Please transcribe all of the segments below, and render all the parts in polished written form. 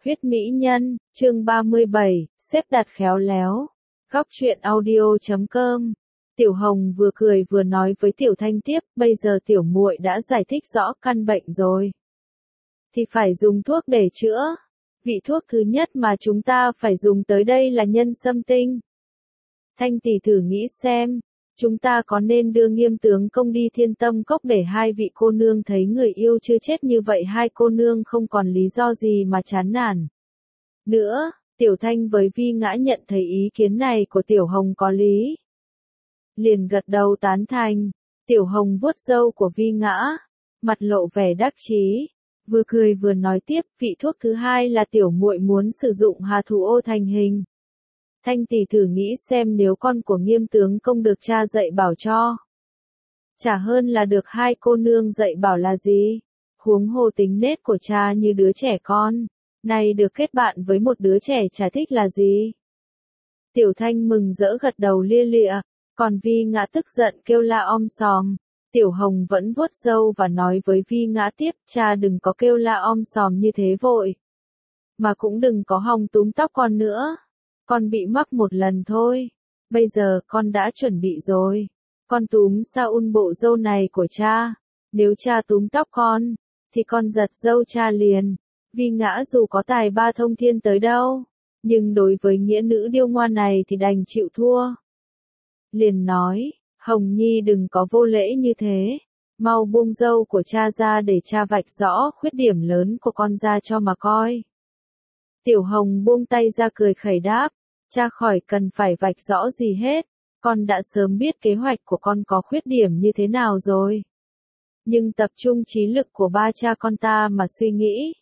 Huyết mỹ nhân, chương 37, xếp đặt khéo léo. Góc truyện audio.com. Tiểu Hồng vừa cười vừa nói với Tiểu Thanh tiếp, bây giờ tiểu muội đã giải thích rõ căn bệnh rồi. Thì phải dùng thuốc để chữa. Vị thuốc thứ nhất mà chúng ta phải dùng tới đây là nhân sâm tinh. Thanh tỷ thử nghĩ xem, chúng ta có nên đưa Nghiêm tướng công đi Thiên Tâm Cốc để hai vị cô nương thấy người yêu chưa chết như vậy, hai cô nương không còn lý do gì mà chán nản. Nữa, Tiểu Thanh với Vi Ngã nhận thấy ý kiến này của Tiểu Hồng có lý. Liền gật đầu tán thành. Tiểu Hồng vuốt râu của Vi Ngã, mặt lộ vẻ đắc chí, vừa cười vừa nói tiếp, vị thuốc thứ hai là tiểu muội muốn sử dụng Hà Thủ Ô thành hình. Thanh tỷ thử nghĩ xem nếu con của Nghiêm tướng công được cha dạy bảo cho, chả hơn là được hai cô nương dạy bảo là gì. Huống hồ tính nết của cha như đứa trẻ con, này được kết bạn với một đứa trẻ chả thích là gì. Tiểu Thanh mừng rỡ gật đầu lia lịa, còn Vi Ngã tức giận kêu la om sòm. Tiểu Hồng vẫn vuốt râu và nói với Vi Ngã tiếp, cha đừng có kêu la om sòm như thế vội. Mà cũng đừng có hòng túm tóc con nữa. Con bị mắc một lần thôi. Bây giờ con đã chuẩn bị rồi. Con túm sao bộ râu này của cha. Nếu cha túm tóc con, thì con giật râu cha liền. Vi Ngã dù có tài ba thông thiên tới đâu, nhưng đối với nghĩa nữ điêu ngoan này thì đành chịu thua. Liền nói, Hồng Nhi đừng có vô lễ như thế. Mau buông râu của cha ra để cha vạch rõ khuyết điểm lớn của con ra cho mà coi. Tiểu Hồng buông tay ra cười khẩy đáp, cha khỏi cần phải vạch rõ gì hết, con đã sớm biết kế hoạch của con có khuyết điểm như thế nào rồi. Nhưng tập trung trí lực của ba cha con ta mà suy nghĩ,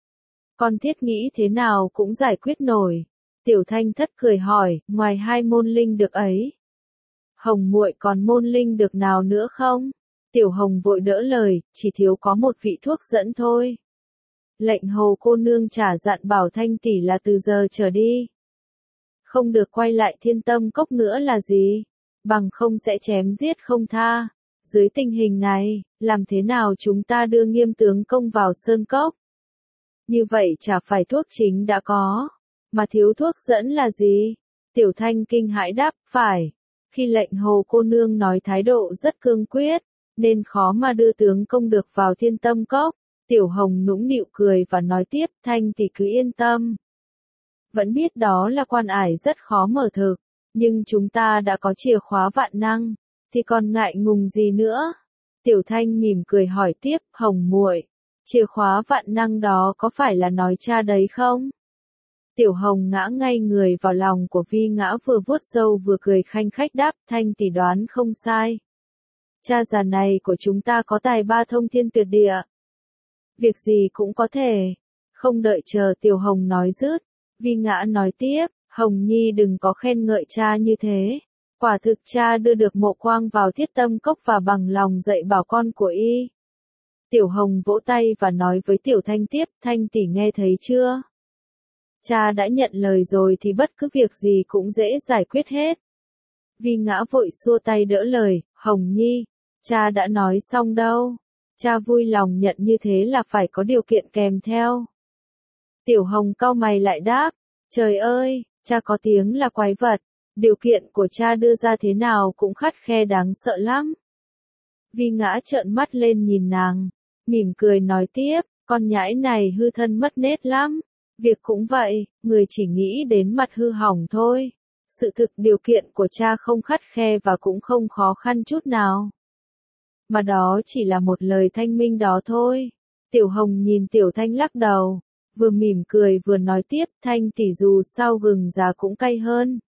con thiết nghĩ thế nào cũng giải quyết nổi. Tiểu Thanh thất cười hỏi, ngoài hai môn linh được ấy, Hồng muội còn môn linh được nào nữa không? Tiểu Hồng vội đỡ lời, chỉ thiếu có một vị thuốc dẫn thôi. Lệnh hầu cô nương trả dặn bảo Thanh tỷ là từ giờ trở đi, không được quay lại Thiên Tâm Cốc nữa là gì, bằng không sẽ chém giết không tha. Dưới tình hình này, làm thế nào chúng ta đưa Nghiêm tướng công vào Sơn Cốc? Như vậy chả phải thuốc chính đã có, mà thiếu thuốc dẫn là gì? Tiểu Thanh kinh hãi đáp, phải. Khi lệnh hồ cô nương nói thái độ rất cương quyết, nên khó mà đưa tướng công được vào Thiên Tâm Cốc. Tiểu Hồng nũng nịu cười và nói tiếp, Thanh tỷ cứ yên tâm. Vẫn biết đó là quan ải rất khó mở thực, nhưng chúng ta đã có chìa khóa vạn năng, thì còn ngại ngùng gì nữa? Tiểu Thanh mỉm cười hỏi tiếp, Hồng muội, chìa khóa vạn năng đó có phải là nói cha đấy không? Tiểu Hồng ngã ngay người vào lòng của Vi Ngã, vừa vuốt râu vừa cười khanh khách đáp, Thanh tỷ đoán không sai. Cha già này của chúng ta có tài ba thông thiên tuyệt địa. Việc gì cũng có thể. Không đợi chờ Tiểu Hồng nói dứt, Vi Ngã nói tiếp, Hồng Nhi đừng có khen ngợi cha như thế. Quả thực cha đưa được Mộ Quang vào Thiết Tâm Cốc và bằng lòng dạy bảo con của y. Tiểu Hồng vỗ tay và nói với Tiểu Thanh tiếp, Thanh tỷ nghe thấy chưa? Cha đã nhận lời rồi thì bất cứ việc gì cũng dễ giải quyết hết. Vi Ngã vội xua tay đỡ lời, Hồng Nhi, cha đã nói xong đâu. Cha vui lòng nhận như thế là phải có điều kiện kèm theo. Tiểu Hồng cau mày lại đáp, trời ơi, cha có tiếng là quái vật, điều kiện của cha đưa ra thế nào cũng khắt khe đáng sợ lắm. Vi Ngã trợn mắt lên nhìn nàng, mỉm cười nói tiếp, con nhãi này hư thân mất nết lắm. Việc cũng vậy, người chỉ nghĩ đến mặt hư hỏng thôi. Sự thực điều kiện của cha không khắt khe và cũng không khó khăn chút nào. Mà đó chỉ là một lời thanh minh đó thôi. Tiểu Hồng nhìn Tiểu Thanh lắc đầu, vừa mỉm cười vừa nói tiếp, Thanh tỷ dù sao gừng già cũng cay hơn.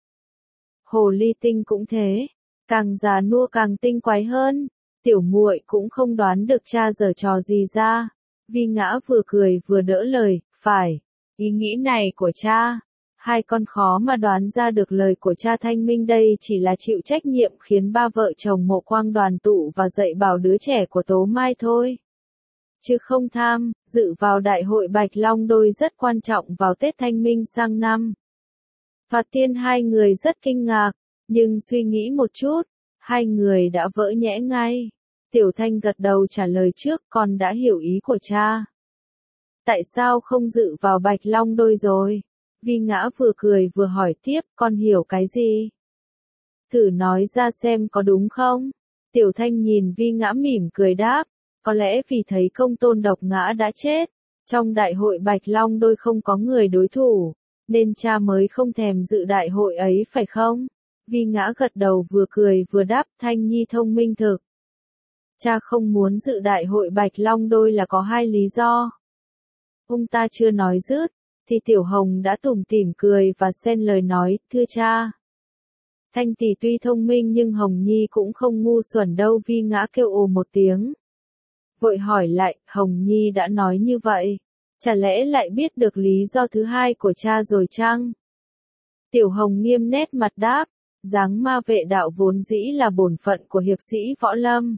Hồ ly tinh cũng thế, càng già nua càng tinh quái hơn. Tiểu muội cũng không đoán được cha giở trò gì ra. Vi Ngã vừa cười vừa đỡ lời, phải. Ý nghĩ này của cha, hai con khó mà đoán ra được lời của cha thanh minh đây chỉ là chịu trách nhiệm khiến ba vợ chồng Mộ Quang đoàn tụ và dạy bảo đứa trẻ của Tố Mai thôi. Chứ không tham, dự vào đại hội Bạch Long Đôi rất quan trọng vào Tết Thanh Minh sang năm. Phạt Tiên hai người rất kinh ngạc, nhưng suy nghĩ một chút, hai người đã vỡ nhẽ ngay. Tiểu Thanh gật đầu trả lời trước, con đã hiểu ý của cha. Tại sao không dự vào Bạch Long Đôi rồi? Vi Ngã vừa cười vừa hỏi tiếp, con hiểu cái gì? Thử nói ra xem có đúng không? Tiểu Thanh nhìn Vi Ngã mỉm cười đáp, có lẽ vì thấy Công Tôn Độc Ngã đã chết, trong đại hội Bạch Long Đôi không có người đối thủ, nên cha mới không thèm dự đại hội ấy phải không? Vi Ngã gật đầu vừa cười vừa đáp, Thanh Nhi thông minh thực. Cha không muốn dự đại hội Bạch Long Đôi là có hai lý do. Ông ta chưa nói dứt, thì Tiểu Hồng đã tủm tỉm cười và xen lời nói, thưa cha. Thanh tỷ tuy thông minh nhưng Hồng Nhi cũng không ngu xuẩn đâu. Vi Ngã kêu ồ một tiếng. Vội hỏi lại, Hồng Nhi đã nói như vậy, chả lẽ lại biết được lý do thứ hai của cha rồi chăng? Tiểu Hồng nghiêm nét mặt đáp, giáng ma vệ đạo vốn dĩ là bổn phận của hiệp sĩ võ lâm.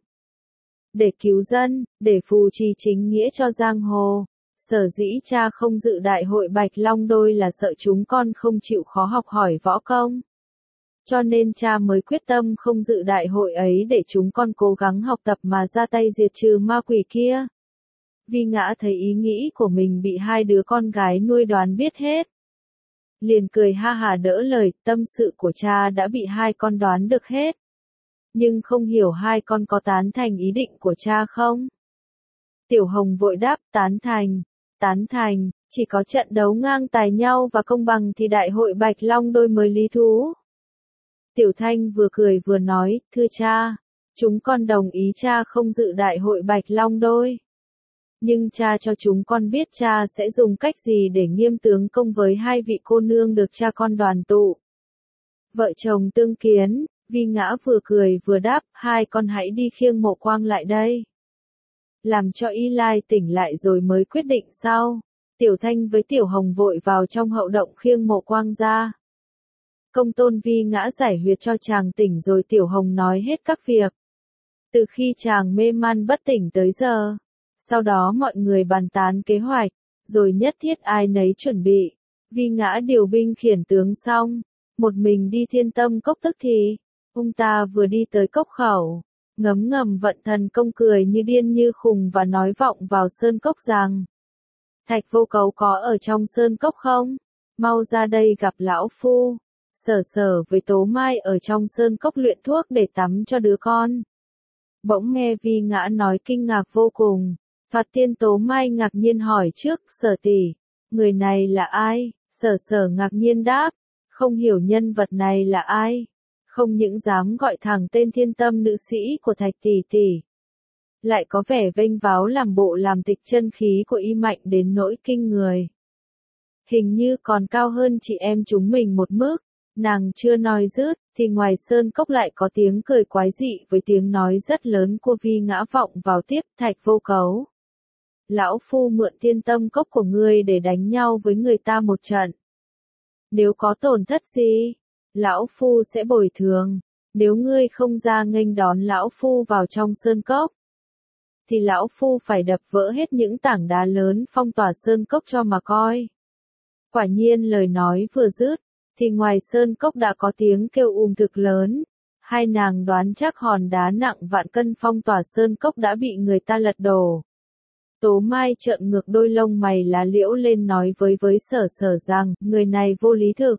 Để cứu dân, để phù trì chính nghĩa cho giang hồ. Sở dĩ cha không dự đại hội Bạch Long Đôi là sợ chúng con không chịu khó học hỏi võ công. Cho nên cha mới quyết tâm không dự đại hội ấy để chúng con cố gắng học tập mà ra tay diệt trừ ma quỷ kia. Vi Ngã thấy ý nghĩ của mình bị hai đứa con gái nuôi đoán biết hết. Liền cười ha hà đỡ lời, tâm sự của cha đã bị hai con đoán được hết. Nhưng không hiểu hai con có tán thành ý định của cha không? Tiểu Hồng vội đáp, tán thành, chỉ có trận đấu ngang tài nhau và công bằng thì đại hội Bạch Long Đôi mới lý thú. Tiểu Thanh vừa cười vừa nói, thưa cha, chúng con đồng ý cha không dự đại hội Bạch Long Đôi. Nhưng cha cho chúng con biết cha sẽ dùng cách gì để nghiêm tướng công với hai vị cô nương được cha con đoàn tụ. Vợ chồng tương kiến, Vi Ngã vừa cười vừa đáp, hai con hãy đi khiêng Mộ Quang lại đây. Làm cho Y Lai tỉnh lại rồi mới quyết định sau. Tiểu Thanh với Tiểu Hồng vội vào trong hậu động khiêng Mộ Quang ra. Công tôn Vi Ngã giải huyệt cho chàng tỉnh rồi Tiểu Hồng nói hết các việc. Từ khi chàng mê man bất tỉnh tới giờ. Sau đó mọi người bàn tán kế hoạch, rồi nhất thiết ai nấy chuẩn bị. Vi Ngã điều binh khiển tướng xong, một mình đi Thiên Tâm Cốc tức thì. Ông ta vừa đi tới cốc khẩu, ngấm ngầm vận thần công cười như điên như khùng và nói vọng vào sơn cốc rằng. Thạch Vô Cấu có ở trong sơn cốc không? Mau ra đây gặp lão phu. Sở Sở với Tố Mai ở trong sơn cốc luyện thuốc để tắm cho đứa con. Bỗng nghe Vi Ngã nói kinh ngạc vô cùng. Thoạt tiên Tố Mai ngạc nhiên hỏi trước, Sở tỷ, người này là ai? Sở Sở ngạc nhiên đáp, không hiểu nhân vật này là ai. Không những dám gọi thẳng tên thiên tâm nữ sĩ của Thạch tỷ tỷ, lại có vẻ vênh váo làm bộ làm tịch chân khí của y mạnh đến nỗi kinh người. Hình như còn cao hơn chị em chúng mình một mức. Nàng chưa nói dứt, thì ngoài sơn cốc lại có tiếng cười quái dị với tiếng nói rất lớn của Vi Ngã vọng vào tiếp, Thạch Vô Cấu. Lão phu mượn Thiên Tâm Cốc của ngươi để đánh nhau với người ta một trận. Nếu có tổn thất gì, lão phu sẽ bồi thường. Nếu ngươi không ra nghênh đón lão phu vào trong sơn cốc, thì lão phu phải đập vỡ hết những tảng đá lớn phong tỏa sơn cốc cho mà coi. Quả nhiên lời nói vừa dứt, thì ngoài sơn cốc đã có tiếng kêu thực lớn. Hai nàng đoán chắc hòn đá nặng vạn cân phong tỏa sơn cốc đã bị người ta lật đổ. Tố Mai trợn ngược đôi lông mày lá liễu lên nói với Sở Sở rằng, người này vô lý thực.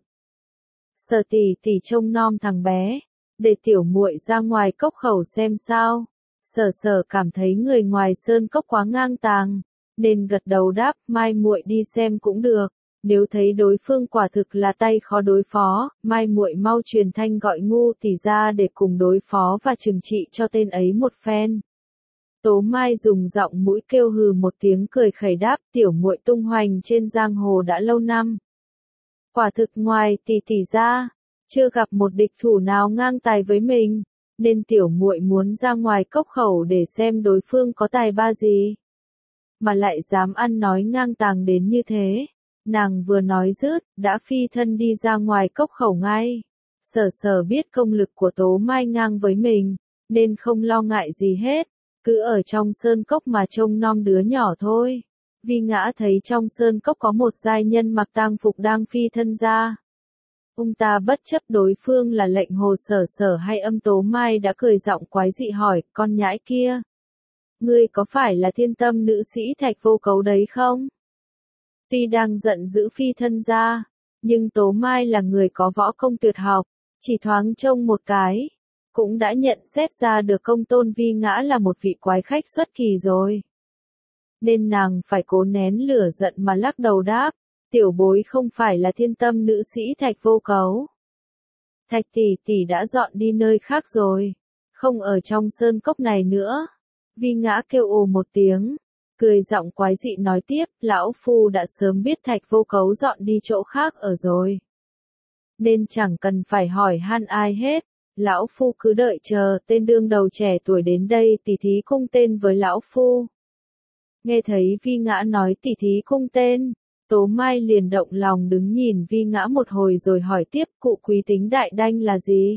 Sở tỷ tỷ trông nom thằng bé, để tiểu muội ra ngoài cốc khẩu xem sao. Sở Sở cảm thấy người ngoài sơn cốc quá ngang tàng, nên gật đầu đáp, mai muội đi xem cũng được. Nếu thấy đối phương quả thực là tay khó đối phó, mai muội mau truyền thanh gọi ngu tỷ ra để cùng đối phó và trừng trị cho tên ấy một phen. Tố Mai dùng giọng mũi kêu hừ một tiếng cười khẩy đáp, tiểu muội tung hoành trên giang hồ đã lâu năm. Quả thực ngoài tỷ tỷ ra, chưa gặp một địch thủ nào ngang tài với mình, nên tiểu muội muốn ra ngoài cốc khẩu để xem đối phương có tài ba gì. Mà lại dám ăn nói ngang tàng đến như thế. Nàng vừa nói dứt, đã phi thân đi ra ngoài cốc khẩu ngay. Sở Sở biết công lực của Tố Mai ngang với mình, nên không lo ngại gì hết. Cứ ở trong sơn cốc mà trông nom đứa nhỏ thôi. Vi Ngã thấy trong sơn cốc có một giai nhân mặc tang phục đang phi thân ra. Ông ta bất chấp đối phương là lệnh hồ Sở Sở hay âm Tố Mai đã cười giọng quái dị hỏi, con nhãi kia. Ngươi có phải là Thiên Tâm nữ sĩ Thạch Vô Cấu đấy không? Tuy đang giận dữ phi thân gia, nhưng Tố Mai là người có võ công tuyệt học, chỉ thoáng trông một cái, cũng đã nhận xét ra được Công Tôn Vi Ngã là một vị quái khách xuất kỳ rồi. Nên nàng phải cố nén lửa giận mà lắc đầu đáp, tiểu bối không phải là thiên tâm nữ sĩ Thạch Vô Cấu. Thạch tỷ tỷ đã dọn đi nơi khác rồi, không ở trong sơn cốc này nữa. Vi Ngã kêu ồ một tiếng, cười giọng quái dị nói tiếp, lão phu đã sớm biết Thạch Vô Cấu dọn đi chỗ khác ở rồi. Nên chẳng cần phải hỏi han ai hết, lão phu cứ đợi chờ tên đương đầu trẻ tuổi đến đây tỉ thí cung tên với lão phu. Nghe thấy Vi Ngã nói tỉ thí cung tên, Tố Mai liền động lòng đứng nhìn Vi Ngã một hồi rồi hỏi tiếp, cụ quý tính đại đanh là gì?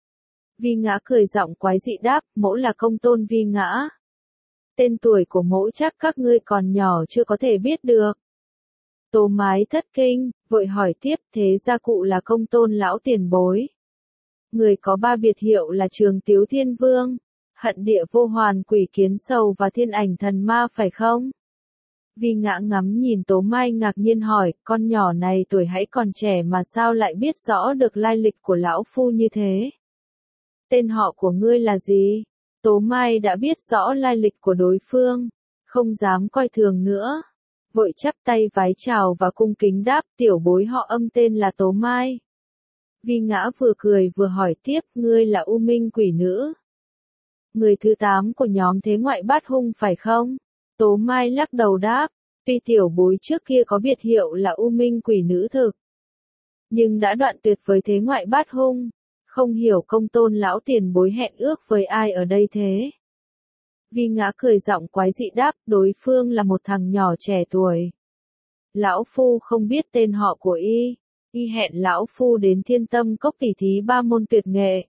Vi Ngã cười giọng quái dị đáp, mỗ là Công Tôn Vi Ngã. Tên tuổi của mỗ chắc các ngươi còn nhỏ chưa có thể biết được. Tố Mai thất kinh, vội hỏi tiếp, thế gia cụ là Công Tôn lão tiền bối. Người có ba biệt hiệu là Trường Tiếu Thiên Vương, Hận Địa Vô Hoàn Quỷ Kiến Sầu và Thiên Ảnh Thần Ma phải không? Vi Ngã ngắm nhìn Tố Mai ngạc nhiên hỏi, con nhỏ này tuổi hãy còn trẻ mà sao lại biết rõ được lai lịch của lão phu như thế? Tên họ của ngươi là gì? Tố Mai đã biết rõ lai lịch của đối phương, không dám coi thường nữa. Vội chắp tay vái chào và cung kính đáp, tiểu bối họ Âm tên là Tố Mai. Vi Ngã vừa cười vừa hỏi tiếp, ngươi là U Minh quỷ nữ. Người thứ 8 của nhóm thế ngoại bát hung phải không? Tố Mai lắc đầu đáp, tuy tiểu bối trước kia có biệt hiệu là U Minh quỷ nữ thực, nhưng đã đoạn tuyệt với thế ngoại bát hung, không hiểu Công Tôn lão tiền bối hẹn ước với ai ở đây thế. Vi Ngã cười giọng quái dị đáp, đối phương là một thằng nhỏ trẻ tuổi. Lão phu không biết tên họ của y hẹn lão phu đến Thiên Tâm Cốc tỉ thí 3 môn tuyệt nghệ.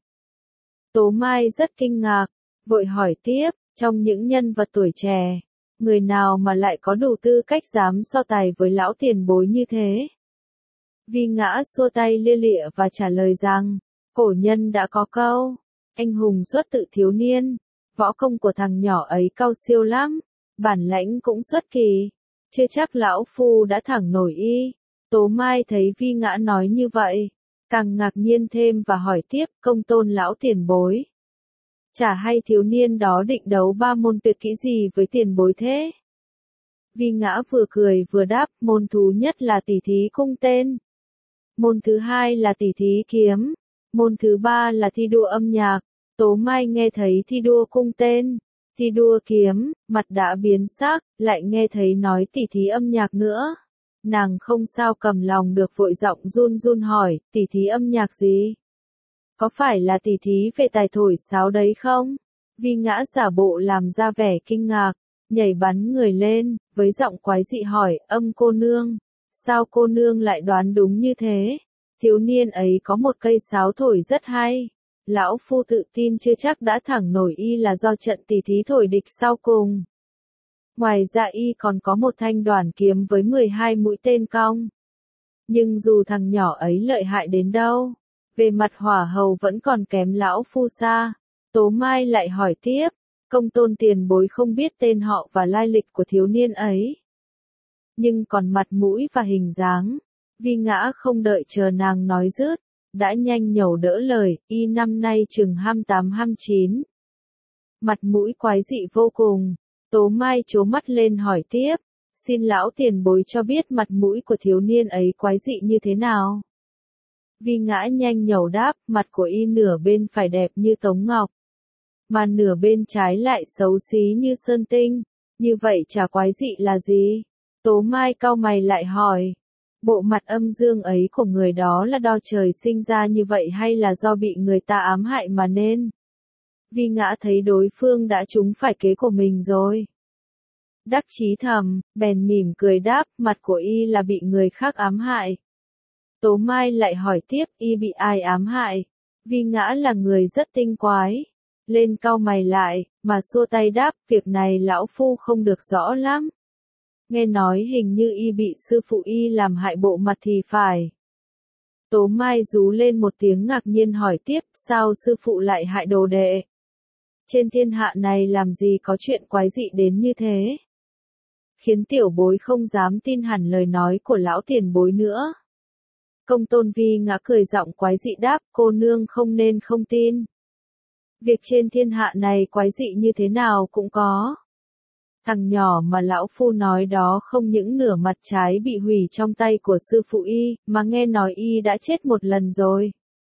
Tố Mai rất kinh ngạc, vội hỏi tiếp, trong những nhân vật tuổi trẻ, người nào mà lại có đủ tư cách dám so tài với lão tiền bối như thế? Vi Ngã xua tay lia lịa và trả lời rằng, cổ nhân đã có câu, anh hùng xuất tự thiếu niên, võ công của thằng nhỏ ấy cao siêu lắm, bản lãnh cũng xuất kỳ, chưa chắc lão phu đã thẳng nổi y. Tố Mai thấy Vi Ngã nói như vậy, càng ngạc nhiên thêm và hỏi tiếp, Công Tôn lão tiền bối. Chả hay thiếu niên đó định đấu 3 môn tuyệt kỹ gì với tiền bối thế? Vi Ngã vừa cười vừa đáp, môn thứ nhất là tỉ thí cung tên. Môn thứ 2 là tỉ thí kiếm. Môn thứ 3 là thi đua âm nhạc. Tố Mai nghe thấy thi đua cung tên, thi đua kiếm, mặt đã biến sắc, lại nghe thấy nói tỉ thí âm nhạc nữa. Nàng không sao cầm lòng được vội giọng run run hỏi, tỉ thí âm nhạc gì? Có phải là tỉ thí về tài thổi sáo đấy không? Vi Ngã giả bộ làm ra vẻ kinh ngạc, nhảy bắn người lên, với giọng quái dị hỏi, Âm cô nương, sao cô nương lại đoán đúng như thế? Thiếu niên ấy có một cây sáo thổi rất hay. Lão phu tự tin chưa chắc đã thẳng nổi y là do trận tỉ thí thổi địch sau cùng. Ngoài ra y còn có một thanh đoản kiếm với 12 mũi tên cong. Nhưng dù thằng nhỏ ấy lợi hại đến đâu, về mặt hỏa hầu vẫn còn kém lão phu xa. Tố Mai lại hỏi tiếp, Công Tôn tiền bối không biết tên họ và lai lịch của thiếu niên ấy. Nhưng còn mặt mũi và hình dáng. Vi Ngã không đợi chờ nàng nói dứt, đã nhanh nhẩu đỡ lời, y năm nay chừng 28-29. Mặt mũi quái dị vô cùng. Tố Mai trố mắt lên hỏi tiếp, xin lão tiền bối cho biết mặt mũi của thiếu niên ấy quái dị như thế nào? Vi Ngã nhanh nhẩu đáp, mặt của y nửa bên phải đẹp như tống ngọc, mà nửa bên trái lại xấu xí như sơn tinh, như vậy chả quái dị là gì? Tố Mai cau mày lại hỏi, bộ mặt âm dương ấy của người đó là do trời sinh ra như vậy hay là do bị người ta ám hại mà nên? Vi Ngã thấy đối phương đã trúng phải kế của mình rồi. Đắc chí thầm, bèn mỉm cười đáp, mặt của y là bị người khác ám hại. Tố Mai lại hỏi tiếp, y bị ai ám hại? Vi Ngã là người rất tinh quái. Lên cau mày lại, mà xua tay đáp, việc này lão phu không được rõ lắm. Nghe nói hình như y bị sư phụ y làm hại bộ mặt thì phải. Tố Mai rú lên một tiếng ngạc nhiên hỏi tiếp, sao sư phụ lại hại đồ đệ? Trên thiên hạ này làm gì có chuyện quái dị đến như thế? khiến tiểu bối không dám tin hẳn lời nói của lão tiền bối nữa. Công tôn Vi ngã cười giọng quái dị đáp, cô nương không nên không tin. Việc trên thiên hạ này quái dị như thế nào cũng có. Thằng nhỏ mà lão phu nói đó không những nửa mặt trái bị hủy trong tay của sư phụ y, mà nghe nói y đã chết một lần rồi.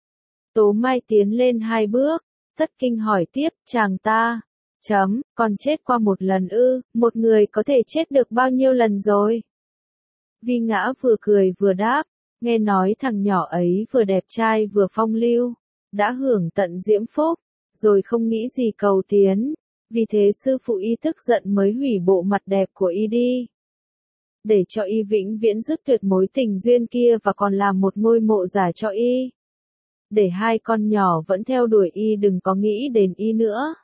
Tố Mai tiến lên 2 bước, thất kinh hỏi tiếp, chàng ta, còn chết qua một lần ư, một người có thể chết được bao nhiêu lần rồi? Vi Ngã vừa cười vừa đáp, nghe nói thằng nhỏ ấy vừa đẹp trai vừa phong lưu, đã hưởng tận diễm phúc, rồi không nghĩ gì cầu tiến, vì thế sư phụ y tức giận mới hủy bộ mặt đẹp của y đi. Để cho y vĩnh viễn dứt tuyệt mối tình duyên kia và còn làm một ngôi mộ giả cho y. Để 2 con nhỏ vẫn theo đuổi y đừng có nghĩ đến y nữa.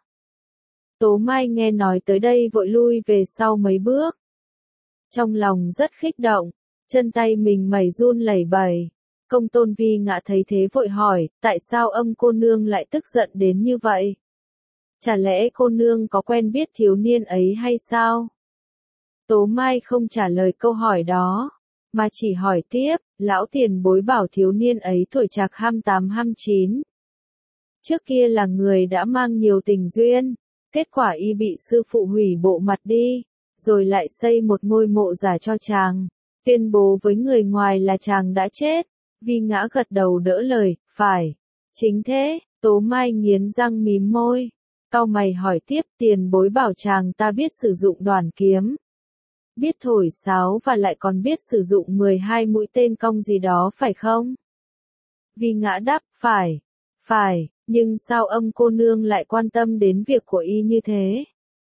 Tố Mai nghe nói tới đây vội lui về sau mấy bước. Trong lòng rất kích động, chân tay mình mẩy run lẩy bẩy. Công tôn Vi Ngã thấy thế vội hỏi, tại sao âm cô nương lại tức giận đến như vậy? Chả lẽ cô nương có quen biết thiếu niên ấy hay sao? Tố Mai không trả lời câu hỏi đó, mà chỉ hỏi tiếp, lão tiền bối bảo thiếu niên ấy tuổi trạc 28-29. Trước kia là người đã mang nhiều tình duyên, kết quả y bị sư phụ hủy bộ mặt đi, rồi lại xây một ngôi mộ giả cho chàng, tuyên bố với người ngoài là chàng đã chết. Vi Ngã gật đầu đỡ lời, phải, chính thế. Tố Mai nghiến răng mím môi, cau mày hỏi tiếp, tiền bối bảo chàng ta biết sử dụng đoản kiếm, biết thổi sáo và lại còn biết sử dụng 12 mũi tên cong gì đó phải không? Vi Ngã đáp, phải, nhưng sao âm cô nương lại quan tâm đến việc của y như thế?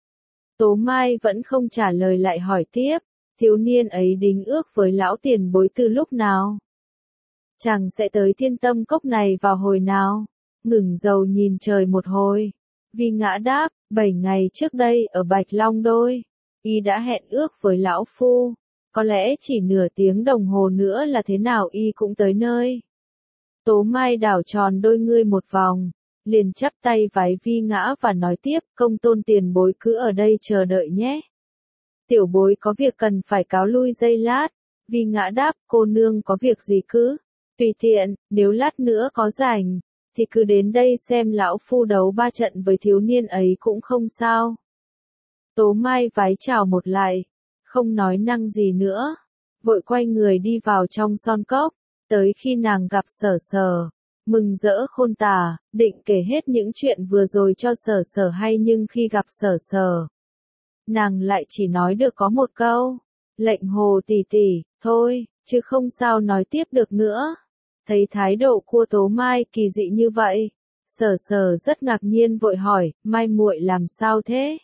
Tố Mai vẫn không trả lời lại hỏi tiếp, thiếu niên ấy đính ước với lão tiền bối từ lúc nào? Chàng sẽ tới Thiên Tâm Cốc này vào hồi nào? Ngừng dầu nhìn trời một hồi. Vi Ngã đáp, 7 ngày trước đây ở Bạch Long Đôi, y đã hẹn ước với lão phu, có lẽ chỉ nửa tiếng đồng hồ nữa là thế nào y cũng tới nơi. Tố Mai đảo tròn đôi ngươi một vòng, liền chắp tay vái Vi Ngã và nói tiếp, công tôn tiền bối cứ ở đây chờ đợi nhé. Tiểu bối có việc cần phải cáo lui giây lát. Vi Ngã đáp, cô nương có việc gì cứ tùy tiện, nếu lát nữa có rảnh, thì cứ đến đây xem lão phu đấu 3 trận với thiếu niên ấy cũng không sao. Tố Mai vái chào một lại, không nói năng gì nữa, vội quay người đi vào trong son cốc, tới khi nàng gặp Sở Sở, mừng rỡ khôn tả, định kể hết những chuyện vừa rồi cho Sở Sở hay nhưng khi gặp Sở Sở, nàng lại chỉ nói được có một câu, lệnh Hồ tỷ tỷ, thôi, chứ không sao nói tiếp được nữa. Thấy thái độ của Tố Mai kỳ dị như vậy, Sở Sở rất ngạc nhiên vội hỏi, Mai muội làm sao thế?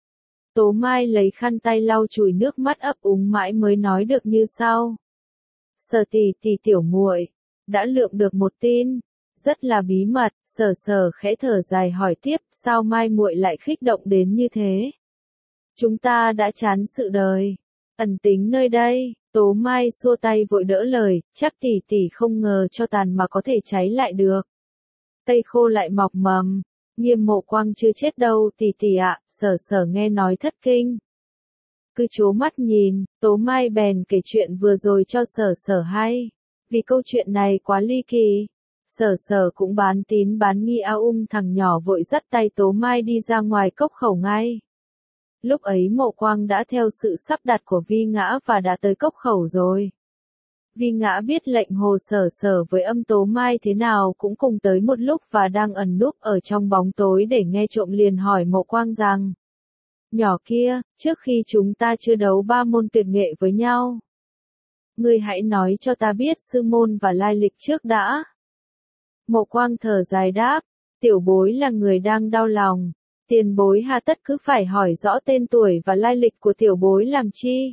Tố Mai lấy khăn tay lau chùi nước mắt ấp úng mãi mới nói được như sau. Sở tỷ tỷ tiểu muội đã lượm được một tin, rất là bí mật. Sở Sở khẽ thở dài hỏi tiếp, sao Mai muội lại kích động đến như thế? Chúng ta đã chán sự đời, ẩn tính nơi đây. Tố Mai xua tay vội đỡ lời, chắc tỷ tỷ không ngờ cho tàn mà có thể cháy lại được. Cây khô lại mọc mầm, Nghiêm Mộ Quang chưa chết đâu tỷ tỷ ạ. Sở Sở nghe nói thất kinh, cứ trố mắt nhìn. Tố Mai bèn kể chuyện vừa rồi cho Sở Sở hay, vì câu chuyện này quá ly kỳ. Sở Sở cũng bán tín bán nghi thằng nhỏ vội dắt tay Tố Mai đi ra ngoài cốc khẩu ngay. Lúc ấy Mộ Quang đã theo sự sắp đặt của Vi Ngã và đã tới cốc khẩu rồi. Vi Ngã biết lệnh Hồ Sở Sở với âm Tố Mai thế nào cũng cùng tới một lúc và đang ẩn núp ở trong bóng tối để nghe trộm, liền hỏi Mộ Quang rằng, nhỏ kia, trước khi chúng ta chưa đấu 3 môn tuyệt nghệ với nhau, ngươi hãy nói cho ta biết sư môn và lai lịch trước đã. Mộ Quang thở dài đáp, tiểu bối là người đang đau lòng, tiền bối hà tất cứ phải hỏi rõ tên tuổi và lai lịch của tiểu bối làm chi.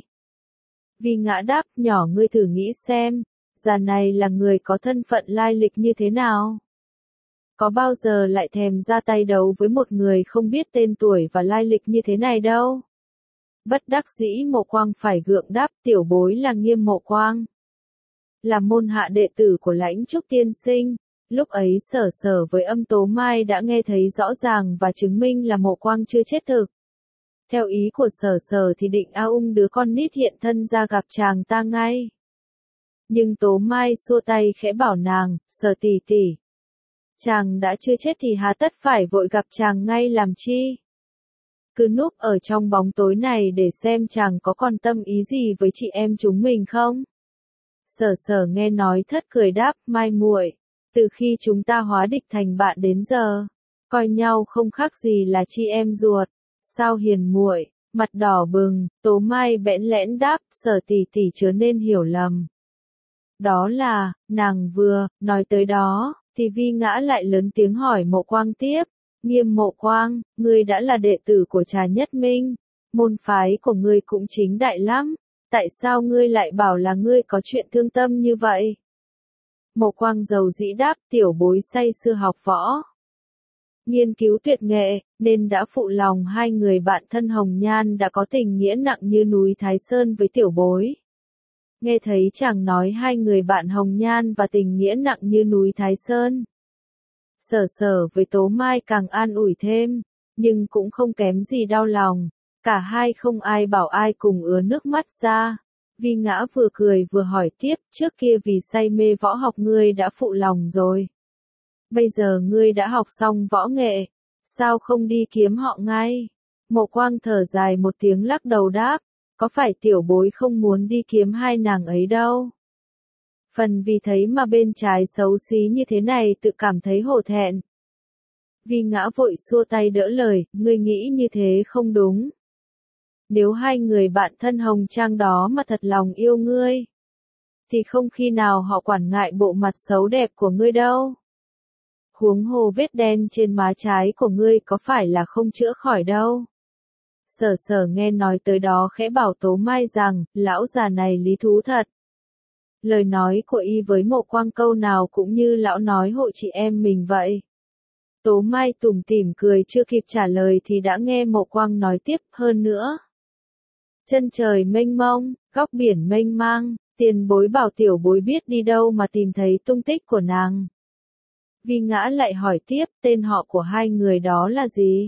Vi Ngã đáp, nhỏ ngươi thử nghĩ xem, già này là người có thân phận lai lịch như thế nào? Có bao giờ lại thèm ra tay đấu với một người không biết tên tuổi và lai lịch như thế này đâu? Bất đắc dĩ Mộ Quang phải gượng đáp, tiểu bối là Nghiêm Mộ Quang, là môn hạ đệ tử của Lãnh Trúc tiên sinh. Lúc ấy Sở Sở với âm Tố Mai đã nghe thấy rõ ràng và chứng minh là Mộ Quang chưa chết thực. Theo ý của Sở Sở thì định đứa con nít hiện thân ra gặp chàng ta ngay. Nhưng Tố Mai xua tay khẽ bảo nàng, Sở tỷ tỷ. Chàng đã chưa chết thì hà tất phải vội gặp chàng ngay làm chi. Cứ núp ở trong bóng tối này để xem chàng có còn tâm ý gì với chị em chúng mình không? Sở Sở nghe nói thất cười đáp, Mai muội, từ khi chúng ta hóa địch thành bạn đến giờ, coi nhau không khác gì là chị em ruột. Sao Hiền muội, mặt đỏ bừng, Tố Mai bẽn lẽn đáp, Sở tỷ tỷ chớ nên hiểu lầm. Đó là, nàng vừa nói tới đó, thì Vi Ngã lại lớn tiếng hỏi Mộ Quang tiếp, Nghiêm Mộ Quang, ngươi đã là đệ tử của Trà Nhất Minh, môn phái của ngươi cũng chính đại lắm, tại sao ngươi lại bảo là ngươi có chuyện thương tâm như vậy? Mộ Quang dầu dĩ đáp, tiểu bối say sưa học võ, nghiên cứu tuyệt nghệ, nên đã phụ lòng hai người bạn thân Hồng Nhan đã có tình nghĩa nặng như núi Thái Sơn với tiểu bối. Nghe thấy chàng nói hai người bạn Hồng Nhan và tình nghĩa nặng như núi Thái Sơn. Sở Sở với Tố Mai càng an ủi thêm, nhưng cũng không kém gì đau lòng, cả hai không ai bảo ai cùng ứa nước mắt ra. Vi Ngã vừa cười vừa hỏi tiếp, trước kia vì say mê võ học ngươi đã phụ lòng rồi. Bây giờ ngươi đã học xong võ nghệ, sao không đi kiếm họ ngay? Mộ Quang thở dài một tiếng lắc đầu đáp, có phải tiểu bối không muốn đi kiếm hai nàng ấy đâu. Phần vì thấy mà bên trái xấu xí như thế này tự cảm thấy hổ thẹn. Vi Ngã vội xua tay đỡ lời, ngươi nghĩ như thế không đúng. Nếu hai người bạn thân Hồng Trang đó mà thật lòng yêu ngươi, thì không khi nào họ quản ngại bộ mặt xấu đẹp của ngươi đâu. Huống hồ vết đen trên má trái của ngươi có phải là không chữa khỏi đâu. Sở Sở nghe nói tới đó khẽ bảo Tố Mai rằng, lão già này lý thú thật. Lời nói của y với Mộ Quang câu nào cũng như lão nói hộ chị em mình vậy. Tố Mai tủm tỉm cười chưa kịp trả lời thì đã nghe Mộ Quang nói tiếp hơn nữa. Chân trời mênh mông, góc biển mênh mang, tiền bối bảo tiểu bối biết đi đâu mà tìm thấy tung tích của nàng. Vi Ngã lại hỏi tiếp, tên họ của hai người đó là gì?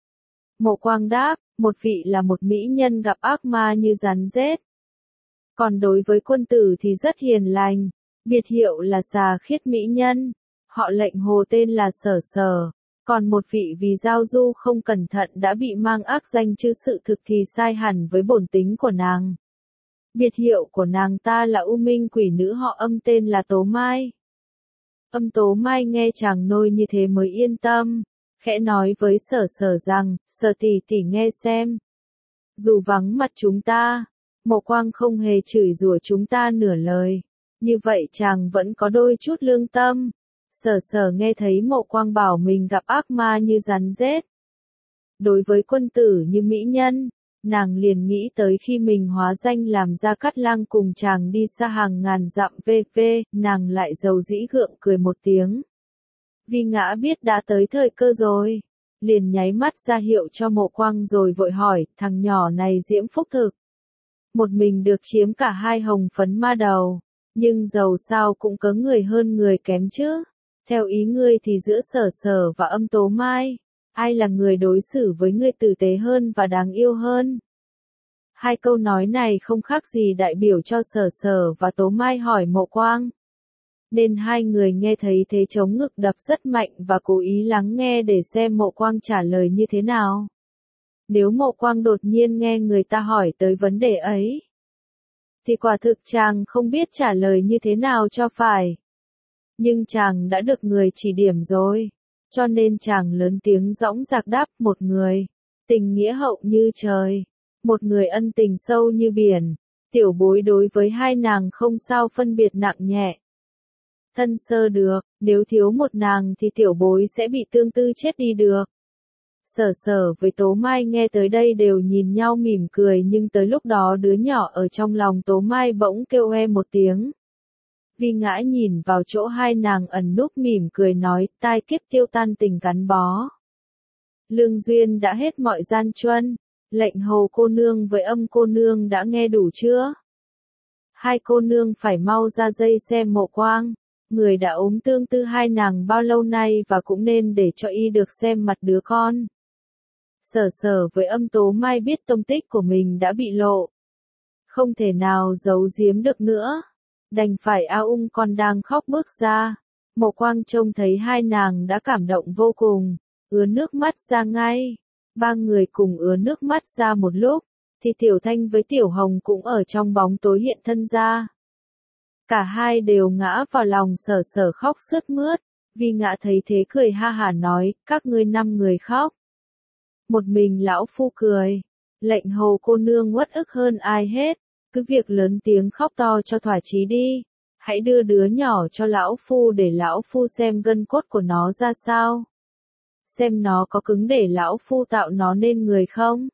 Mộ Quang đáp, một vị là một mỹ nhân gặp ác ma như rắn rết. Còn đối với quân tử thì rất hiền lành, biệt hiệu là xà khiết mỹ nhân, họ Lệnh Hồ tên là Sở Sở. Còn một vị vì giao du không cẩn thận đã bị mang ác danh chứ sự thực thì sai hẳn với bổn tính của nàng. Biệt hiệu của nàng ta là U Minh quỷ nữ họ Âm tên là Tố Mai. Tố Mai nghe chàng nôi như thế mới yên tâm, khẽ nói với Sở Sở rằng, Sở tỷ tỷ nghe xem. Dù vắng mặt chúng ta, Mộ Quang không hề chửi rủa chúng ta nửa lời, như vậy chàng vẫn có đôi chút lương tâm. Sở Sở nghe thấy Mộ Quang bảo mình gặp ác ma như rắn rết. Đối với quân tử như mỹ nhân, nàng liền nghĩ tới khi mình hóa danh làm Gia Cát Lang cùng chàng đi xa hàng ngàn dặm v.v. Nàng lại dầu dĩ gượng cười một tiếng. Vi Ngã biết đã tới thời cơ rồi, liền nháy mắt ra hiệu cho Mộ Quang rồi vội hỏi, thằng nhỏ này diễm phúc thực. Một mình được chiếm cả hai hồng phấn ma đầu, nhưng dầu sao cũng có người hơn người kém chứ. Theo ý ngươi thì giữa Sở Sở và Tố Mai, ai là người đối xử với ngươi tử tế hơn và đáng yêu hơn? Hai câu nói này không khác gì đại biểu cho Sở Sở và Tố Mai hỏi Mộ Quang. Nên hai người nghe thấy thế trống ngực đập rất mạnh và cố ý lắng nghe để xem Mộ Quang trả lời như thế nào. Nếu Mộ Quang đột nhiên nghe người ta hỏi tới vấn đề ấy, thì quả thực chàng không biết trả lời như thế nào cho phải. Nhưng chàng đã được người chỉ điểm rồi, cho nên chàng lớn tiếng dõng dạc đáp, một người tình nghĩa hậu như trời, một người ân tình sâu như biển, tiểu bối đối với hai nàng không sao phân biệt nặng nhẹ. Thân sơ được, nếu thiếu một nàng thì tiểu bối sẽ bị tương tư chết đi được. Sở Sở với Tố Mai nghe tới đây đều nhìn nhau mỉm cười, nhưng tới lúc đó đứa nhỏ ở trong lòng Tố Mai bỗng kêu oe một tiếng. Vi Ngã nhìn vào chỗ hai nàng ẩn núp mỉm cười nói, tai kiếp tiêu tan tình gắn bó. Lương duyên đã hết mọi gian truân, Lệnh Hồ cô nương với Âm cô nương đã nghe đủ chưa? Hai cô nương phải mau ra dây xem Mộ Quang, người đã ốm tương tư hai nàng bao lâu nay và cũng nên để cho y được xem mặt đứa con. Sở Sở với Âm Tố Mai biết tông tích của mình đã bị lộ. Không thể nào giấu giếm được nữa. Đành phải a ung còn đang khóc bước ra. Mộ Quang trông thấy hai nàng đã cảm động vô cùng, ứa nước mắt ra ngay. Ba người cùng ứa nước mắt ra một lúc, thì Tiểu Thanh với Tiểu Hồng cũng ở trong bóng tối hiện thân ra. Cả hai đều ngã vào lòng Sở Sở khóc sướt mướt. Vi Ngã thấy thế cười ha hả nói, các ngươi 5 người khóc. Một mình lão phu cười, lệnh Hầu cô nương uất ức hơn ai hết, cứ việc lớn tiếng khóc to cho thỏa chí đi. Hãy đưa đứa nhỏ cho lão phu để lão phu xem gân cốt của nó ra sao. Xem nó có cứng để lão phu tạo nó nên người không.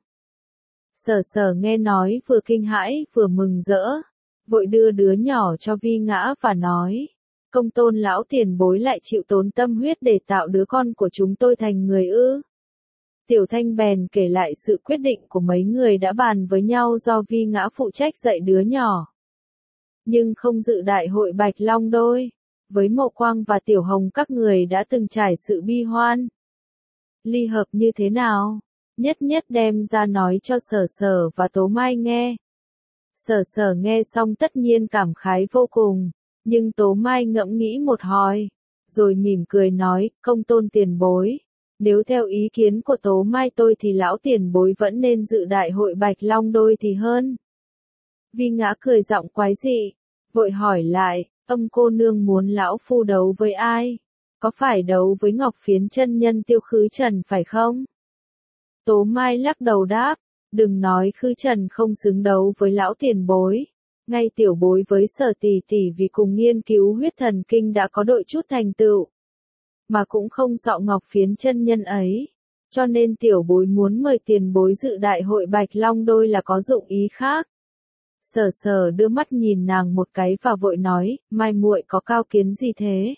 Sở Sở nghe nói vừa kinh hãi vừa mừng rỡ, vội đưa đứa nhỏ cho Vi Ngã và nói, Công Tôn lão tiền bối lại chịu tốn tâm huyết để tạo đứa con của chúng tôi thành người ư. Tiểu Thanh bèn kể lại sự quyết định của mấy người đã bàn với nhau do Vi Ngã phụ trách dạy đứa nhỏ. Nhưng không dự đại hội Bạch Long Đôi, với Mộ Quang và Tiểu Hồng các người đã từng trải sự bi hoan. Ly hợp như thế nào? Nhất nhất đem ra nói cho Sở Sở và Tố Mai nghe. Sở Sở nghe xong tất nhiên cảm khái vô cùng, nhưng Tố Mai ngẫm nghĩ một hồi, rồi mỉm cười nói, Công Tôn tiền bối. Nếu theo ý kiến của Tố Mai tôi thì lão tiền bối vẫn nên dự đại hội Bạch Long Đôi thì hơn. Vi Ngã cười giọng quái dị, vội hỏi lại, Âm cô nương muốn lão phu đấu với ai? Có phải đấu với Ngọc Phiến chân nhân Tiêu Khứ Trần phải không? Tố Mai lắc đầu đáp, đừng nói Khứ Trần không xứng đấu với lão tiền bối. Ngay tiểu bối với Sở tỷ tỷ vì cùng nghiên cứu huyết thần kinh đã có đội chút thành tựu. Mà cũng không sọ Ngọc Phiến chân nhân ấy. Cho nên tiểu bối muốn mời tiền bối dự đại hội Bạch Long Đôi là có dụng ý khác. Sở Sở đưa mắt nhìn nàng một cái và vội nói, Mai muội có cao kiến gì thế?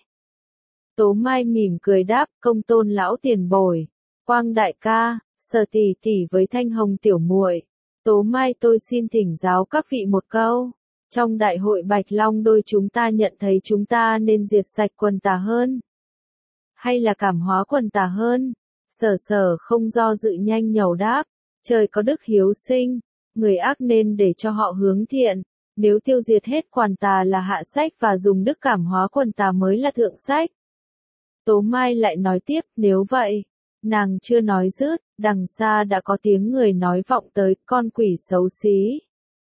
Tố Mai mỉm cười đáp, Công Tôn lão tiền bối, Quang đại ca, Sở tỷ tỷ với Thanh Hồng tiểu muội. Tố Mai tôi xin thỉnh giáo các vị một câu. Trong đại hội Bạch Long Đôi chúng ta nhận thấy chúng ta nên diệt sạch quần tà hơn, hay là cảm hóa quần tà hơn? Sở Sở không do dự nhanh nhẩu đáp, trời có đức hiếu sinh, người ác nên để cho họ hướng thiện. Nếu tiêu diệt hết quần tà là hạ sách và dùng đức cảm hóa quần tà mới là thượng sách. Tố Mai lại nói tiếp, nếu vậy, nàng chưa nói dứt, đằng xa đã có tiếng người nói vọng tới, con quỷ xấu xí.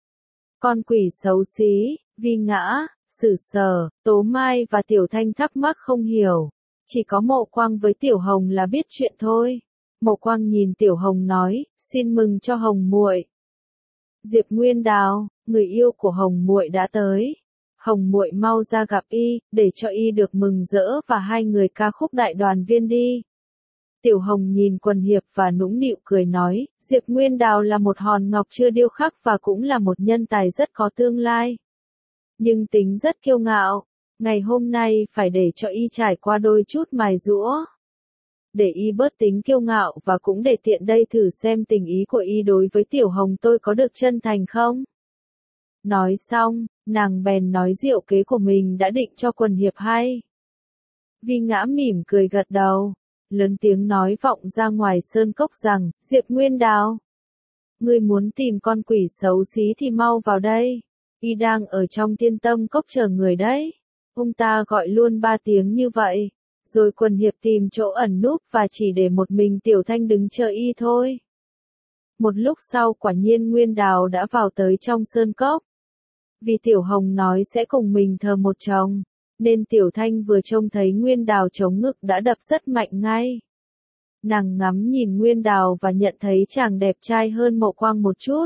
Con quỷ xấu xí, Vi Ngã, Sở Sở, Tố Mai và Tiểu Thanh thắc mắc không hiểu. Chỉ có Mộ Quang với Tiểu Hồng là biết chuyện thôi. Mộ Quang nhìn Tiểu Hồng nói, xin mừng cho Hồng muội. Diệp Nguyên Đào, người yêu của Hồng muội đã tới. Hồng muội mau ra gặp y, để cho y được mừng rỡ và hai người ca khúc đại đoàn viên đi. Tiểu Hồng nhìn Quần Hiệp và nũng nịu cười nói, Diệp Nguyên Đào là một hòn ngọc chưa điêu khắc và cũng là một nhân tài rất có tương lai. Nhưng tính rất kiêu ngạo. Ngày hôm nay phải để cho y trải qua đôi chút mài giũa. Để y bớt tính kiêu ngạo và cũng để tiện đây thử xem tình ý của y đối với Tiểu Hồng tôi có được chân thành không. Nói xong, nàng bèn nói diệu kế của mình đã định cho Quần Hiệp hay. Vi Ngã mỉm cười gật đầu, lớn tiếng nói vọng ra ngoài sơn cốc rằng, Diệp Nguyên Đào, ngươi muốn tìm con quỷ xấu xí thì mau vào đây. Y đang ở trong Thiên Tâm Cốc chờ người đấy. Ông ta gọi luôn 3 tiếng như vậy, rồi Quần Hiệp tìm chỗ ẩn núp và chỉ để một mình Tiểu Thanh đứng chờ y thôi. Một lúc sau quả nhiên Nguyên Đào đã vào tới trong sơn cốc. Vì Tiểu Hồng nói sẽ cùng mình thờ một chồng, nên Tiểu Thanh vừa trông thấy Nguyên Đào chống ngực đã đập rất mạnh ngay. Nàng ngắm nhìn Nguyên Đào và nhận thấy chàng đẹp trai hơn Mộ Quang một chút,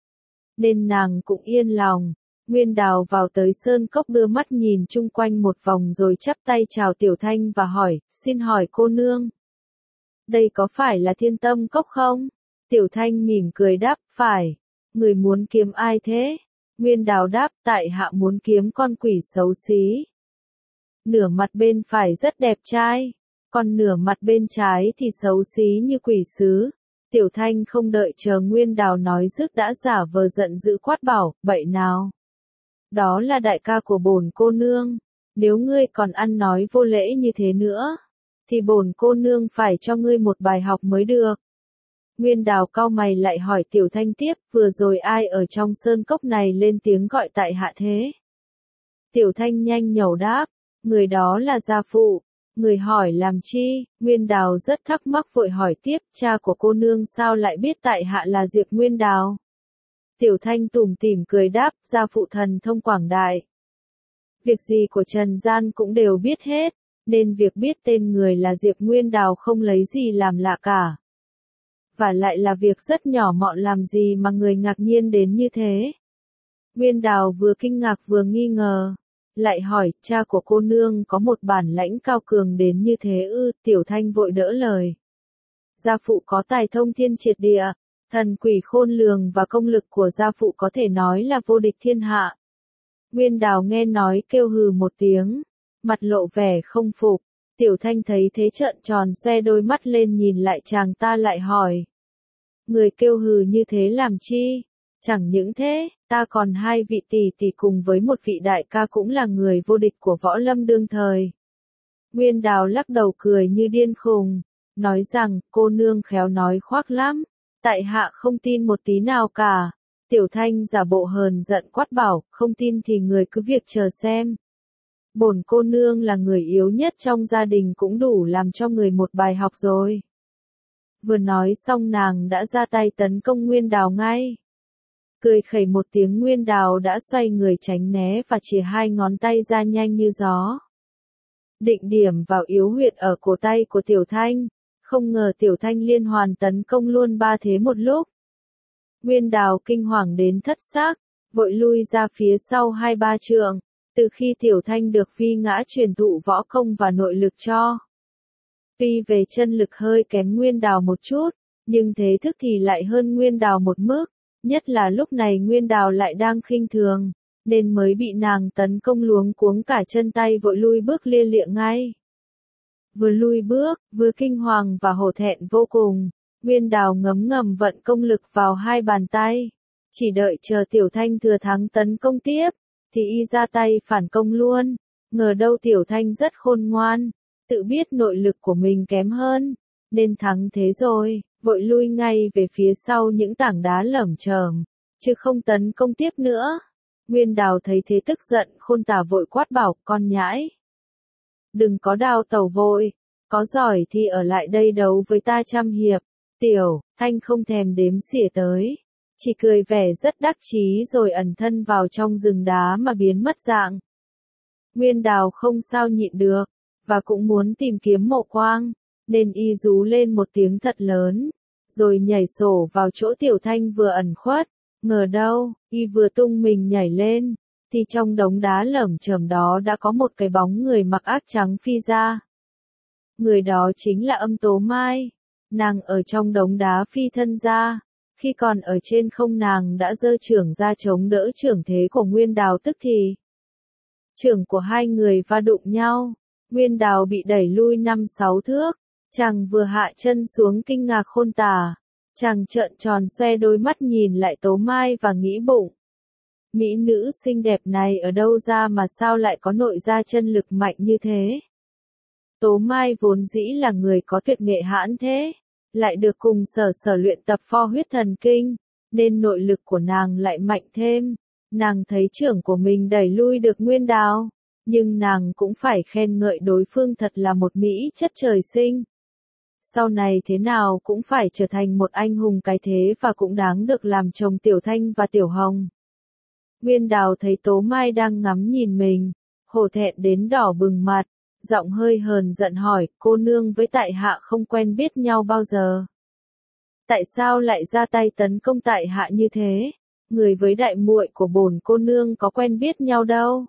nên nàng cũng yên lòng. Nguyên Đào vào tới sơn cốc đưa mắt nhìn chung quanh một vòng rồi chắp tay chào Tiểu Thanh và hỏi, xin hỏi cô nương, đây có phải là Thiên Tâm Cốc không? Tiểu Thanh mỉm cười đáp, phải. Người muốn kiếm ai thế? Nguyên Đào đáp, tại hạ muốn kiếm con quỷ xấu xí. Nửa mặt bên phải rất đẹp trai, còn nửa mặt bên trái thì xấu xí như quỷ sứ. Tiểu Thanh không đợi chờ Nguyên Đào nói dứt đã giả vờ giận dữ quát bảo, bậy nào. Đó là đại ca của bổn cô nương, nếu ngươi còn ăn nói vô lễ như thế nữa, thì bổn cô nương phải cho ngươi một bài học mới được. Nguyên Đào cau mày lại hỏi Tiểu Thanh tiếp, vừa rồi ai ở trong sơn cốc này lên tiếng gọi tại hạ thế? Tiểu Thanh nhanh nhẩu đáp, người đó là gia phụ. Người hỏi làm chi? Nguyên Đào rất thắc mắc vội hỏi tiếp, cha của cô nương sao lại biết tại hạ là Diệp Nguyên Đào? Tiểu Thanh tủm tỉm cười đáp, gia phụ thần thông quảng đại. Việc gì của trần gian cũng đều biết hết, nên việc biết tên người là Diệp Nguyên Đào không lấy gì làm lạ cả. Và lại là việc rất nhỏ mọn làm gì mà người ngạc nhiên đến như thế. Nguyên Đào vừa kinh ngạc vừa nghi ngờ. Lại hỏi, cha của cô nương có một bản lãnh cao cường đến như thế ư? Tiểu Thanh vội đỡ lời. Gia phụ có tài thông thiên triệt địa, thần quỷ khôn lường và công lực của gia phụ có thể nói là vô địch thiên hạ. Nguyên Đào nghe nói kêu hừ một tiếng, mặt lộ vẻ không phục. Tiểu Thanh thấy thế trợn tròn xoe đôi mắt lên nhìn lại chàng ta lại hỏi. Người kêu hừ như thế làm chi? Chẳng những thế, ta còn hai vị tỷ tỷ cùng với một vị đại ca cũng là người vô địch của võ lâm đương thời. Nguyên Đào lắc đầu cười như điên khùng, nói rằng, cô nương khéo nói khoác lắm, tại hạ không tin một tí nào cả. Tiểu Thanh giả bộ hờn giận quát bảo, không tin thì người cứ việc chờ xem. Bổn cô nương là người yếu nhất trong gia đình cũng đủ làm cho người một bài học rồi. Vừa nói xong nàng đã ra tay tấn công Nguyên Đào ngay. Cười khẩy một tiếng Nguyên Đào đã xoay người tránh né và chìa hai ngón tay ra nhanh như gió. Định điểm vào yếu huyệt ở cổ tay của Tiểu Thanh, không ngờ Tiểu Thanh liên hoàn tấn công luôn ba thế một lúc. Nguyên Đào kinh hoàng đến thất xác, vội lui ra phía sau 2-3 trượng, từ khi Tiểu Thanh được phi ngã truyền thụ võ công và nội lực cho. Tuy về chân lực hơi kém Nguyên Đào một chút, nhưng thế thức thì lại hơn Nguyên Đào một mức, nhất là lúc này Nguyên Đào lại đang khinh thường, nên mới bị nàng tấn công luống cuống cả chân tay vội lui bước lia lịa ngay. Vừa lui bước, vừa kinh hoàng và hổ thẹn vô cùng, Nguyên Đào ngấm ngầm vận công lực vào hai bàn tay, chỉ đợi chờ Tiểu Thanh thừa thắng tấn công tiếp, thì y ra tay phản công luôn, ngờ đâu Tiểu Thanh rất khôn ngoan, tự biết nội lực của mình kém hơn, nên thắng thế rồi, vội lui ngay về phía sau những tảng đá lởm chởm, chứ không tấn công tiếp nữa. Nguyên Đào thấy thế tức giận khôn tả vội quát bảo, con nhãi. Đừng có đào tẩu vội, có giỏi thì ở lại đây đấu với ta 100 hiệp. Tiểu Thanh không thèm đếm xỉa tới, chỉ cười vẻ rất đắc chí rồi ẩn thân vào trong rừng đá mà biến mất dạng. Nguyên Đào không sao nhịn được, và cũng muốn tìm kiếm Mộ Quang, nên y rú lên một tiếng thật lớn, rồi nhảy sổ vào chỗ Tiểu Thanh vừa ẩn khuất, ngờ đâu, y vừa tung mình nhảy lên, thì trong đống đá lởm chởm đó đã có một cái bóng người mặc áo trắng phi ra. Người đó chính là Âm Tố Mai, nàng ở trong đống đá phi thân ra, khi còn ở trên không nàng đã giơ chưởng ra chống đỡ chưởng thế của Nguyên Đào tức thì. Chưởng của hai người va đụng nhau, Nguyên Đào bị đẩy lui 5-6 thước, chàng vừa hạ chân xuống kinh ngạc khôn tả, chàng trợn tròn xoe đôi mắt nhìn lại Tố Mai và nghĩ bụng. Mỹ nữ xinh đẹp này ở đâu ra mà sao lại có nội gia chân lực mạnh như thế? Tố Mai vốn dĩ là người có tuyệt nghệ hãn thế, lại được cùng sở luyện tập pho huyết thần kinh, nên nội lực của nàng lại mạnh thêm. Nàng thấy chưởng của mình đẩy lui được Nguyên Đào, nhưng nàng cũng phải khen ngợi đối phương thật là một mỹ chất trời sinh. Sau này thế nào cũng phải trở thành một anh hùng cái thế và cũng đáng được làm chồng Tiểu Thanh và Tiểu Hồng. Nguyên Đào thấy Tố Mai đang ngắm nhìn mình, hổ thẹn đến đỏ bừng mặt, giọng hơi hờn giận hỏi, cô nương với tại hạ không quen biết nhau bao giờ. Tại sao lại ra tay tấn công tại hạ như thế? Người với đại muội của bổn cô nương có quen biết nhau đâu.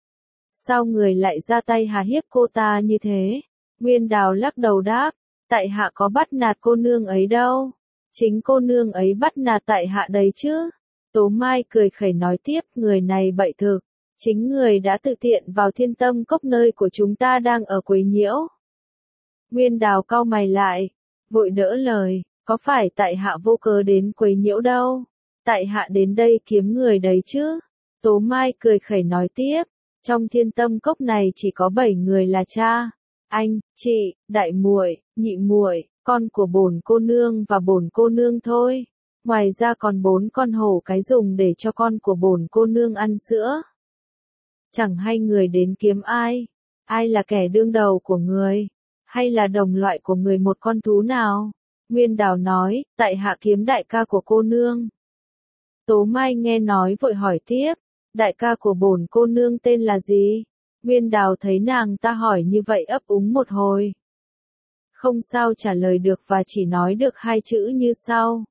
Sao người lại ra tay hà hiếp cô ta như thế? Nguyên Đào lắc đầu đáp, tại hạ có bắt nạt cô nương ấy đâu. Chính cô nương ấy bắt nạt tại hạ đấy chứ. Tố Mai cười khẩy nói tiếp, người này bậy thực. Chính người đã tự tiện vào Thiên Tâm Cốc nơi của chúng ta đang ở quấy nhiễu. Nguyên Đào cau mày lại, vội đỡ lời, có phải tại hạ vô cớ đến quấy nhiễu đâu. Tại hạ đến đây kiếm người đấy chứ. Tố Mai cười khẩy nói tiếp, trong Thiên Tâm Cốc này chỉ có 7 người là cha, anh, chị, đại muội, nhị muội, con của bổn cô nương và bổn cô nương thôi. Ngoài ra còn 4 con hổ cái dùng để cho con của bổn cô nương ăn sữa. Chẳng hay người đến kiếm ai? Ai là kẻ đương đầu của người? Hay là đồng loại của người một con thú nào? Nguyên Đào nói, tại hạ kiếm đại ca của cô nương. Tố Mai nghe nói vội hỏi tiếp, đại ca của bổn cô nương tên là gì? Nguyên Đào thấy nàng ta hỏi như vậy ấp úng một hồi. Không sao trả lời được và chỉ nói được 2 chữ như sau.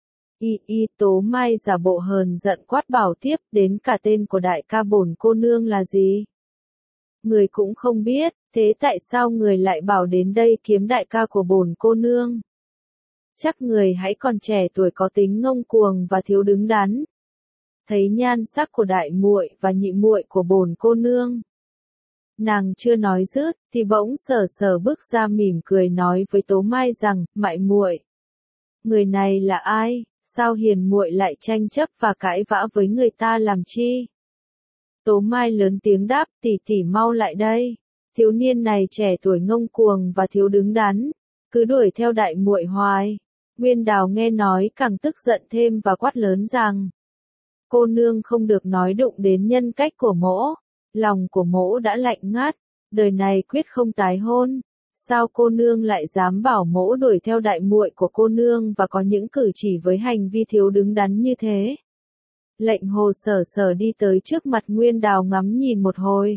Tố Mai giả bộ hờn giận quát bảo tiếp, đến cả tên của đại ca bổn cô nương là gì? Người cũng không biết, thế tại sao người lại bảo đến đây kiếm đại ca của bổn cô nương? Chắc người hãy còn trẻ tuổi có tính ngông cuồng và thiếu đứng đắn. Thấy nhan sắc của đại muội và nhị muội của bổn cô nương. Nàng chưa nói dứt, thì bỗng Sở Sở bước ra mỉm cười nói với Tố Mai rằng, mại muội, người này là ai? Sao hiền muội lại tranh chấp và cãi vã với người ta làm chi? Tố Mai lớn tiếng đáp, tỷ tỷ mau lại đây. Thiếu niên này trẻ tuổi ngông cuồng và thiếu đứng đắn, cứ đuổi theo đại muội hoài. Nguyên Đào nghe nói càng tức giận thêm và quát lớn rằng, cô nương không được nói đụng đến nhân cách của mỗ. Lòng của mỗ đã lạnh ngắt, đời này quyết không tái hôn. Sao cô nương lại dám bảo mỗ đuổi theo đại muội của cô nương và có những cử chỉ với hành vi thiếu đứng đắn như thế? Lệnh Hồ Sở Sở đi tới trước mặt Nguyên Đào ngắm nhìn một hồi.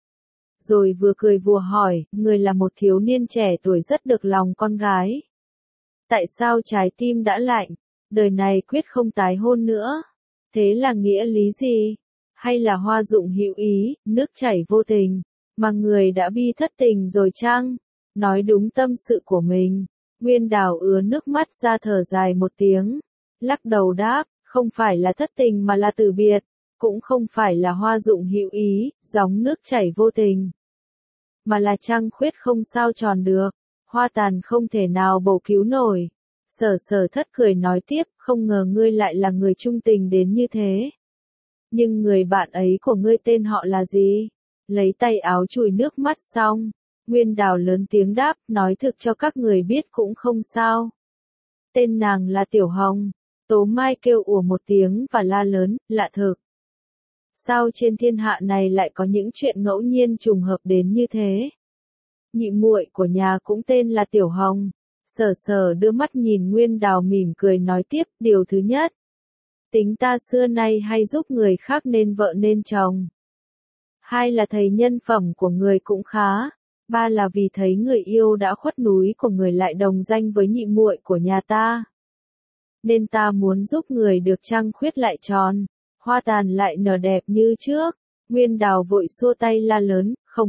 Rồi vừa cười vừa hỏi, người là một thiếu niên trẻ tuổi rất được lòng con gái. Tại sao trái tim đã lạnh, đời này quyết không tái hôn nữa? Thế là nghĩa lý gì? Hay là hoa dụng hữu ý, nước chảy vô tình, mà người đã bi thất tình rồi chăng? Nói đúng tâm sự của mình. Nguyên Đào ứa nước mắt ra thở dài một tiếng. Lắc đầu đáp, không phải là thất tình mà là từ biệt. Cũng không phải là hoa dụng hữu ý, gióng nước chảy vô tình. Mà là trăng khuyết không sao tròn được. Hoa tàn không thể nào bổ cứu nổi. Sở Sở thất cười nói tiếp, không ngờ ngươi lại là người trung tình đến như thế. Nhưng người bạn ấy của ngươi tên họ là gì? Lấy tay áo chùi nước mắt xong. Nguyên Đào lớn tiếng đáp, nói thực cho các người biết cũng không sao. Tên nàng là Tiểu Hồng. Tố Mai kêu ủa một tiếng và la lớn, lạ thực. Sao trên thiên hạ này lại có những chuyện ngẫu nhiên trùng hợp đến như thế? Nhị muội của nhà cũng tên là Tiểu Hồng. Sở Sở đưa mắt nhìn Nguyên Đào mỉm cười nói tiếp, điều thứ nhất. Tính ta xưa nay hay giúp người khác nên vợ nên chồng. 2 là thầy nhân phẩm của người cũng khá. 3 là vì thấy người yêu đã khuất núi của người lại đồng danh với nhị muội của nhà ta. Nên ta muốn giúp người được trăng khuyết lại tròn, hoa tàn lại nở đẹp như trước. Nguyên Đào vội xua tay la lớn, không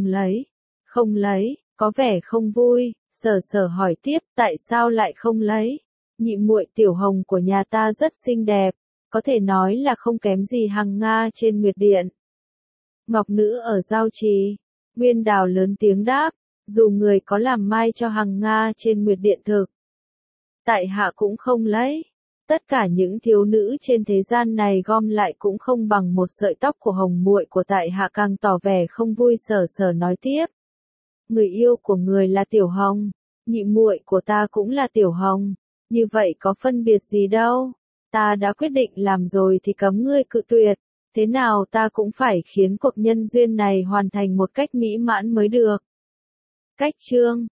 lấy, có vẻ không vui. Sở Sở hỏi tiếp, tại sao lại không lấy? Nhị muội Tiểu Hồng của nhà ta rất xinh đẹp, có thể nói là không kém gì Hằng Nga trên Nguyệt Điện. Ngọc Nữ ở Giao Trì. Nguyên Đào lớn tiếng đáp, dù người có làm mai cho Hằng Nga trên Nguyệt Điện thực. Tại hạ cũng không lấy. Tất cả những thiếu nữ trên thế gian này gom lại cũng không bằng một sợi tóc của Hồng muội của tại hạ, càng tỏ vẻ không vui. Sở Sở nói tiếp. Người yêu của người là Tiểu Hồng, nhị muội của ta cũng là Tiểu Hồng, như vậy có phân biệt gì đâu. Ta đã quyết định làm rồi thì cấm ngươi cự tuyệt, thế nào ta cũng phải khiến cuộc nhân duyên này hoàn thành một cách mỹ mãn mới được. Cách chương